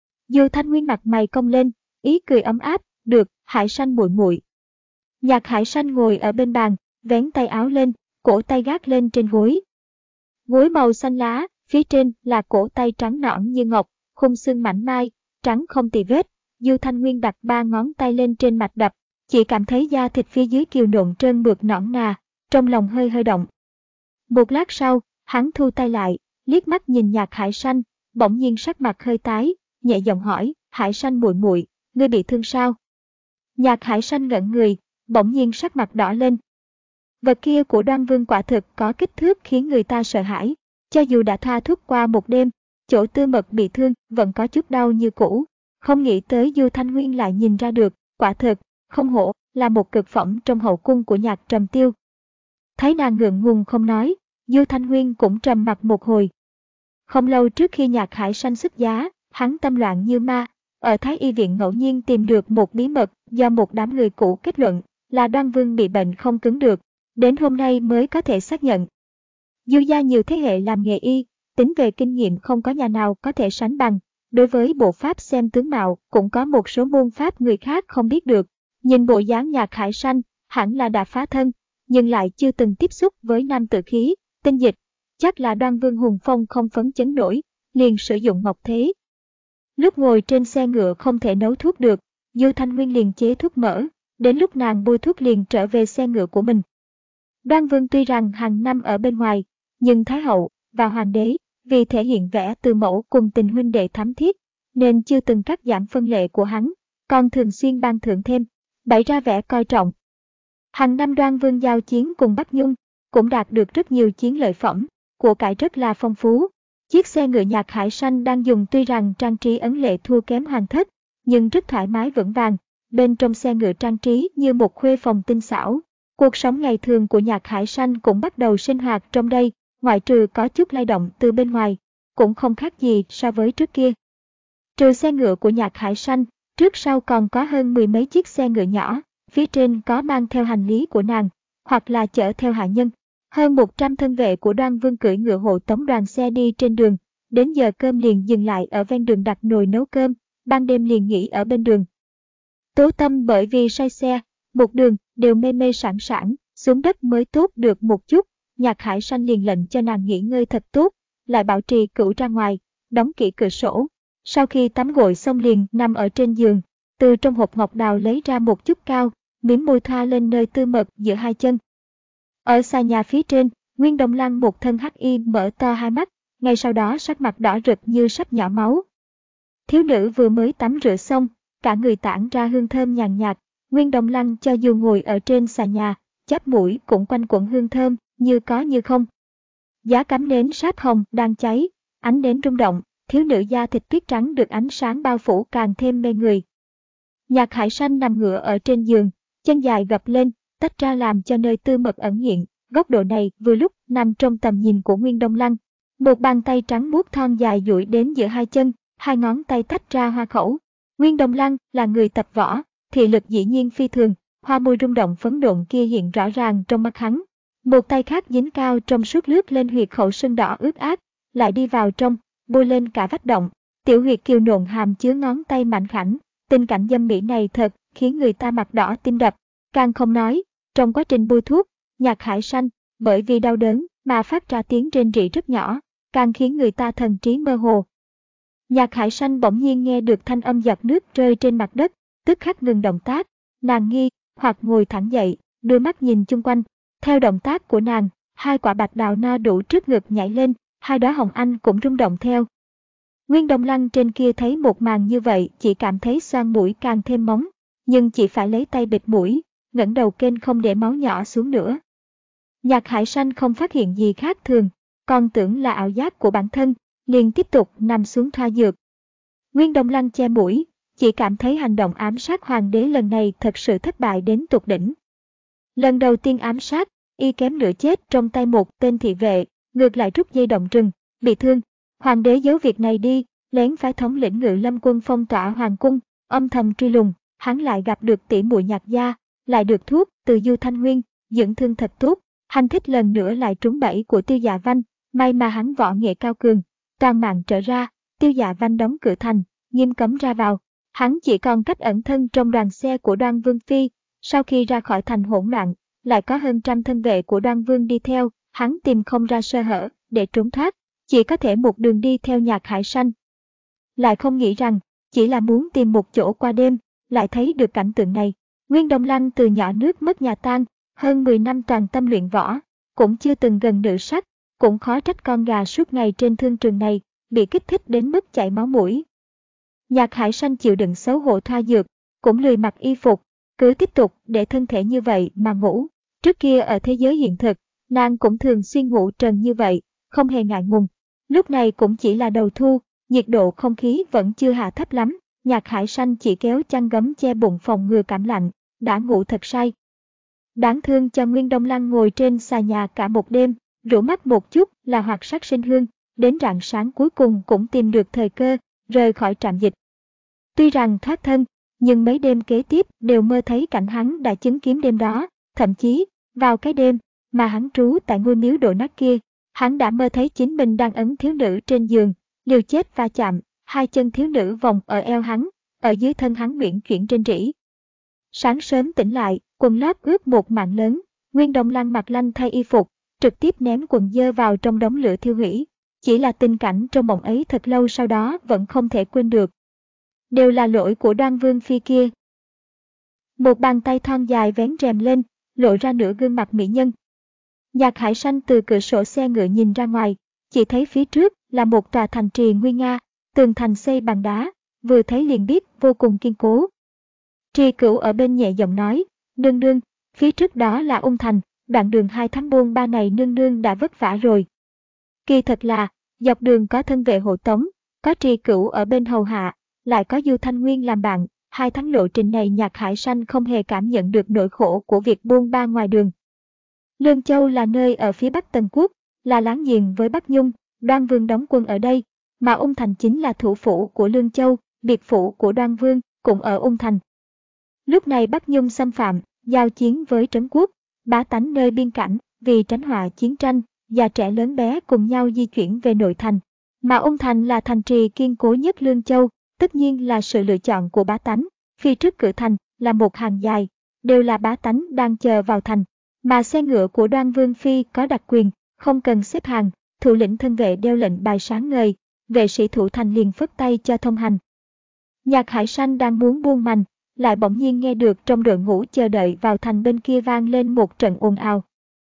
Du Thanh Huynh mặt mày cong lên, ý cười ấm áp, được, Hải Sanh muội muội. Nhạc Hải Sanh ngồi ở bên bàn, vén tay áo lên, cổ tay gác lên trên gối. Gối màu xanh lá, phía trên là cổ tay trắng nõn như ngọc, khung xương mảnh mai, trắng không tì vết. Du Thanh Nguyên đặt ba ngón tay lên trên mạch đập, chỉ cảm thấy da thịt phía dưới kiều nộn trơn mượt nõn nà, trong lòng hơi hơi động. Một lát sau, hắn thu tay lại, liếc mắt nhìn Nhạc Hải Sanh, bỗng nhiên sắc mặt hơi tái, nhẹ giọng hỏi, Hải Sanh muội muội, ngươi bị thương sao? Nhạc Hải Sanh ngẩn người, bỗng nhiên sắc mặt đỏ lên. Vật kia của Đoan Vương quả thực có kích thước khiến người ta sợ hãi, cho dù đã thoa thuốc qua một đêm, chỗ tư mật bị thương vẫn có chút đau như cũ. Không nghĩ tới Du Thanh Nguyên lại nhìn ra được, quả thực, không hổ là một cực phẩm trong hậu cung của Nhạc Trầm Tiêu. Thấy nàng ngượng ngùng không nói, Du Thanh Nguyên cũng trầm mặc một hồi. Không lâu trước khi Nhạc Hải Sanh xuất giá, hắn tâm loạn như ma, ở Thái Y viện ngẫu nhiên tìm được một bí mật do một đám người cũ kết luận là Đoan Vương bị bệnh không cứng được, đến hôm nay mới có thể xác nhận. Du gia nhiều thế hệ làm nghề y, tính về kinh nghiệm không có nhà nào có thể sánh bằng. Đối với bộ pháp xem tướng mạo cũng có một số môn pháp người khác không biết được. Nhìn bộ dáng Nhạc Hải Sanh, hẳn là đã phá thân, nhưng lại chưa từng tiếp xúc với nam tử khí, tinh dịch. Chắc là Đoan Vương hùng phong không phấn chấn nổi, liền sử dụng ngọc thế. Lúc ngồi trên xe ngựa không thể nấu thuốc được, Du Thanh Nguyên liền chế thuốc mỡ, đến lúc nàng bôi thuốc liền trở về xe ngựa của mình. Đoan Vương tuy rằng hàng năm ở bên ngoài, nhưng Thái hậu và hoàng đế vì thể hiện vẻ từ mẫu cùng tình huynh đệ thắm thiết, nên chưa từng cắt giảm phân lệ của hắn, còn thường xuyên ban thưởng thêm, bày ra vẻ coi trọng. Hàng năm Đoan Vương giao chiến cùng Bắc Nhung, cũng đạt được rất nhiều chiến lợi phẩm, của cải rất là phong phú. Chiếc xe ngựa nhạc hải xanh đang dùng tuy rằng trang trí ấn lệ thua kém hoàng thất, nhưng rất thoải mái vững vàng. Bên trong xe ngựa trang trí như một khuê phòng tinh xảo. Cuộc sống ngày thường của nhạc hải xanh cũng bắt đầu sinh hoạt trong đây, ngoại trừ có chút lay động từ bên ngoài, cũng không khác gì so với trước kia. Trừ xe ngựa của nhạc hải xanh, trước sau còn có hơn mười mấy chiếc xe ngựa nhỏ, phía trên có mang theo hành lý của nàng, hoặc là chở theo hạ nhân. Hơn một trăm thân vệ của Đoan Vương cưỡi ngựa hộ tống đoàn xe đi trên đường, đến giờ cơm liền dừng lại ở ven đường đặt nồi nấu cơm, ban đêm liền nghỉ ở bên đường. Tố Tâm bởi vì say xe, một đường đều mê mê sảng sảng, xuống đất mới tốt được một chút, nhạc hải xanh liền lệnh cho nàng nghỉ ngơi thật tốt, lại bảo trì cửu ra ngoài, đóng kỹ cửa sổ. Sau khi tắm gội xong liền nằm ở trên giường, từ trong hộp ngọc đào lấy ra một chút cao, miếng môi thoa lên nơi tư mật giữa hai chân. Ở xa nhà phía trên, Nguyên Đông Lăng một thân hắc y mở to hai mắt, ngay sau đó sắc mặt đỏ rực như sắp nhỏ máu. Thiếu nữ vừa mới tắm rửa xong, cả người tản ra hương thơm nhàn nhạt, Nguyên Đông Lăng cho dù ngồi ở trên xà nhà, chắp mũi cũng quanh quẩn hương thơm, như có như không. Giá cắm nến sáp hồng đang cháy, ánh nến rung động, thiếu nữ da thịt tuyết trắng được ánh sáng bao phủ càng thêm mê người. Nhạc hải xanh nằm ngửa ở trên giường, chân dài gập lên, tách ra làm cho nơi tư mật ẩn hiện, góc độ này vừa lúc nằm trong tầm nhìn của Nguyên Đông Lăng. Một bàn tay trắng muốt thon dài duỗi đến giữa hai chân, hai ngón tay tách ra hoa khẩu. Nguyên Đông Lăng là người tập võ, thị lực dĩ nhiên phi thường, hoa môi rung động phấn độn kia hiện rõ ràng trong mắt hắn. Một tay khác dính cao trong suốt lướt lên huyệt khẩu sưng đỏ ướt át, lại đi vào trong, bôi lên cả vách động. Tiểu huyệt kiều nộn hàm chứa ngón tay mảnh khảnh, tình cảnh dâm mỹ này thật khiến người ta mặt đỏ tim đập. Càng không nói, trong quá trình bôi thuốc, nhạc hải xanh bởi vì đau đớn mà phát ra tiếng rên rỉ rất nhỏ, càng khiến người ta thần trí mơ hồ. Nhạc hải xanh bỗng nhiên nghe được thanh âm giọt nước rơi trên mặt đất, tức khắc ngừng động tác, nàng nghi hoặc ngồi thẳng dậy, đưa mắt nhìn chung quanh. Theo động tác của nàng, hai quả bạch đào no đủ trước ngực nhảy lên, hai đóa hồng anh cũng rung động theo. Nguyên Đông Lăng trên kia thấy một màn như vậy chỉ cảm thấy xoang mũi càng thêm móng, nhưng chỉ phải lấy tay bịt mũi, ngẩng đầu kênh không để máu nhỏ xuống nữa. Nhạc hải xanh không phát hiện gì khác thường, còn tưởng là ảo giác của bản thân, liền tiếp tục nằm xuống thoa dược. Nguyên Đông Lăng che mũi, chỉ cảm thấy hành động ám sát hoàng đế lần này thật sự thất bại đến tột đỉnh. Lần đầu tiên ám sát, y kém nửa chết trong tay một tên thị vệ, ngược lại rút dây động rừng, bị thương. Hoàng đế giấu việc này đi, lén phái thống lĩnh Ngự Lâm quân phong tỏa hoàng cung, âm thầm truy lùng, hắn lại gặp được tỷ muội Nhạc gia, lại được thuốc từ Du Thanh Nguyên, dưỡng thương thật tốt, hành thích lần nữa lại trúng bẫy của Tiêu Dạ Văn, may mà hắn võ nghệ cao cường, toàn mạng trở ra, Tiêu Dạ Văn đóng cửa thành, nghiêm cấm ra vào, hắn chỉ còn cách ẩn thân trong đoàn xe của Đoan Vương phi. Sau khi ra khỏi thành hỗn loạn, lại có hơn trăm thân vệ của Đoan Vương đi theo, hắn tìm không ra sơ hở để trốn thoát, chỉ có thể một đường đi theo nhạc hải xanh. Lại không nghĩ rằng, chỉ là muốn tìm một chỗ qua đêm, lại thấy được cảnh tượng này. Nguyên Đông Lăng từ nhỏ nước mất nhà tan, hơn mười năm toàn tâm luyện võ, cũng chưa từng gần nữ sắc, cũng khó trách con gà suốt ngày trên thương trường này, bị kích thích đến mức chảy máu mũi. Nhạc hải xanh chịu đựng xấu hổ thoa dược, cũng lười mặc y phục, cứ tiếp tục để thân thể như vậy mà ngủ. Trước kia ở thế giới hiện thực, nàng cũng thường xuyên ngủ trần như vậy, không hề ngại ngùng. Lúc này cũng chỉ là đầu thu, nhiệt độ không khí vẫn chưa hạ thấp lắm, nhạc hải xanh chỉ kéo chăn gấm che bụng phòng ngừa cảm lạnh, đã ngủ thật say. Đáng thương cho Nguyên Đông Lăng ngồi trên xà nhà cả một đêm, rủ mắt một chút là hoạt sắc sinh hương, đến rạng sáng cuối cùng cũng tìm được thời cơ, rời khỏi trạm dịch. Tuy rằng thoát thân, nhưng mấy đêm kế tiếp đều mơ thấy cảnh hắn đã chứng kiến đêm đó, thậm chí, vào cái đêm mà hắn trú tại ngôi miếu đổ nát kia, hắn đã mơ thấy chính mình đang ấn thiếu nữ trên giường, liều chết va chạm, hai chân thiếu nữ vòng ở eo hắn, ở dưới thân hắn uyển chuyển trên rỉ. Sáng sớm tỉnh lại, quần lót ướt một mảng lớn, Nguyên Đông Lăng mặc lanh thay y phục, trực tiếp ném quần dơ vào trong đống lửa thiêu hủy. Chỉ là tình cảnh trong mộng ấy thật lâu sau đó vẫn không thể quên được. Đều là lỗi của Đoan Vương phi kia. Một bàn tay thon dài vén rèm lên, lộ ra nửa gương mặt mỹ nhân. Nhạc hải xanh từ cửa sổ xe ngựa nhìn ra ngoài, chỉ thấy phía trước là một tòa thành trì nguy nga, tường thành xây bằng đá, vừa thấy liền biết vô cùng kiên cố. Tri Cửu ở bên nhẹ giọng nói, nương nương, phía trước đó là Ung thành, đoạn đường hai tháng buôn ba này nương nương đã vất vả rồi. Kỳ thật là, Dọc đường có thân vệ hộ tống, có Tri Cửu ở bên hầu hạ, lại có Du Thanh Nguyên làm bạn. Hai tháng lộ trình này Nhạc Hải Sanh không hề cảm nhận được nỗi khổ của việc buôn ba ngoài đường. Lương Châu là nơi ở phía bắc Tần Quốc, là láng giềng với Bắc Nhung, Đoan Vương đóng quân ở đây, mà Ung Thành chính là thủ phủ của Lương Châu, biệt phủ của Đoan Vương cũng ở Ung Thành. Lúc này Bắc Nhung xâm phạm, giao chiến với Trấn Quốc, bá tánh nơi biên cảnh, vì tránh họa chiến tranh, già trẻ lớn bé cùng nhau di chuyển về nội thành. Mà Ung Thành là thành trì kiên cố nhất Lương Châu, tất nhiên là sự lựa chọn của bá tánh. Phía trước cửa thành là một hàng dài, đều là bá tánh đang chờ vào thành. Mà xe ngựa của Đoan Vương Phi có đặc quyền, không cần xếp hàng, thủ lĩnh thân vệ đeo lệnh bài sáng ngời, vệ sĩ thủ thành liền phất tay cho thông hành. Nhạc Hải Sanh đang muốn buông mành, lại bỗng nhiên nghe được trong đội ngũ chờ đợi vào thành bên kia vang lên một trận ồn ào.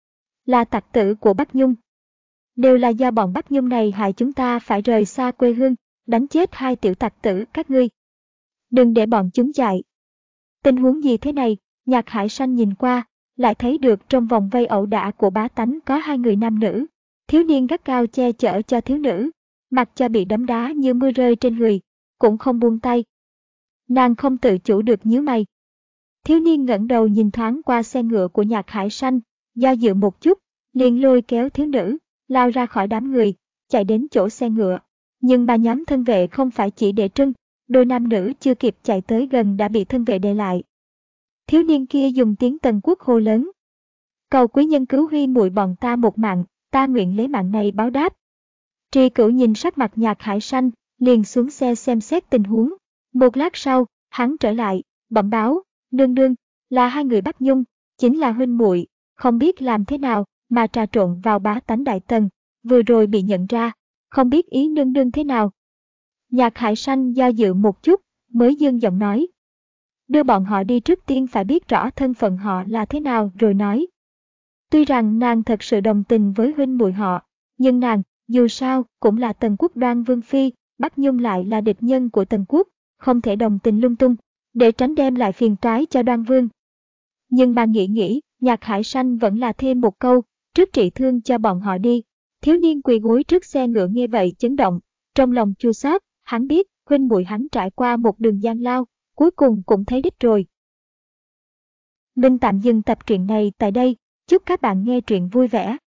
Là tặc tử của Bắc Nhung. Đều là do bọn Bắc Nhung này hại chúng ta phải rời xa quê hương, đánh chết hai tiểu tặc tử các ngươi. Đừng để bọn chúng chạy. Tình huống gì thế này? Nhạc Hải Sanh nhìn qua, lại thấy được trong vòng vây ẩu đả của bá tánh có hai người nam nữ. Thiếu niên gắt cao che chở cho thiếu nữ, mặc cho bị đấm đá như mưa rơi trên người, cũng không buông tay. Nàng không tự chủ được nhíu mày. Thiếu niên ngẩng đầu nhìn thoáng qua xe ngựa của Nhạc Hải Sanh, do dự một chút, liền lôi kéo thiếu nữ, lao ra khỏi đám người, chạy đến chỗ xe ngựa. Nhưng ba nhóm thân vệ không phải chỉ để trưng, đôi nam nữ chưa kịp chạy tới gần đã bị thân vệ đè lại. Thiếu niên kia dùng tiếng Tần Quốc hô lớn: cầu quý nhân cứu Huy muội bọn ta một mạng, ta nguyện lấy mạng này báo đáp. Tri Cửu nhìn sắc mặt Nhạc Hải Sanh, liền xuống xe xem xét tình huống. Một lát sau, hắn trở lại, bẩm báo: nương nương, là hai người Bắc Nhung, chính là huynh muội, không biết làm thế nào mà trà trộn vào bá tánh Đại Tần, vừa rồi bị nhận ra, không biết ý nương nương thế nào. Nhạc Hải Sanh do dự một chút, mới dương giọng nói: đưa bọn họ đi, trước tiên phải biết rõ thân phận họ là thế nào rồi nói. Tuy rằng nàng thật sự đồng tình với huynh muội họ, nhưng nàng, dù sao, cũng là Tần Quốc Đoan Vương Phi, Bắc Nhung lại là địch nhân của Tần Quốc, không thể đồng tình lung tung, để tránh đem lại phiền toái cho Đoan Vương. Nhưng bà nghĩ nghĩ, Nhạc Hải Sanh vẫn là thêm một câu: trước trị thương cho bọn họ đi. Thiếu niên quỳ gối trước xe ngựa nghe vậy chấn động, trong lòng chua xót, hắn biết huynh muội hắn trải qua một đường gian lao, cuối cùng cũng thấy đích rồi. Mình tạm dừng tập truyện này tại đây, chúc các bạn nghe truyện vui vẻ.